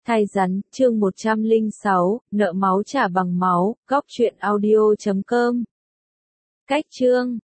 Thai rắn, chương 106, nợ máu trả bằng máu, góc truyện audio.com. Cách chương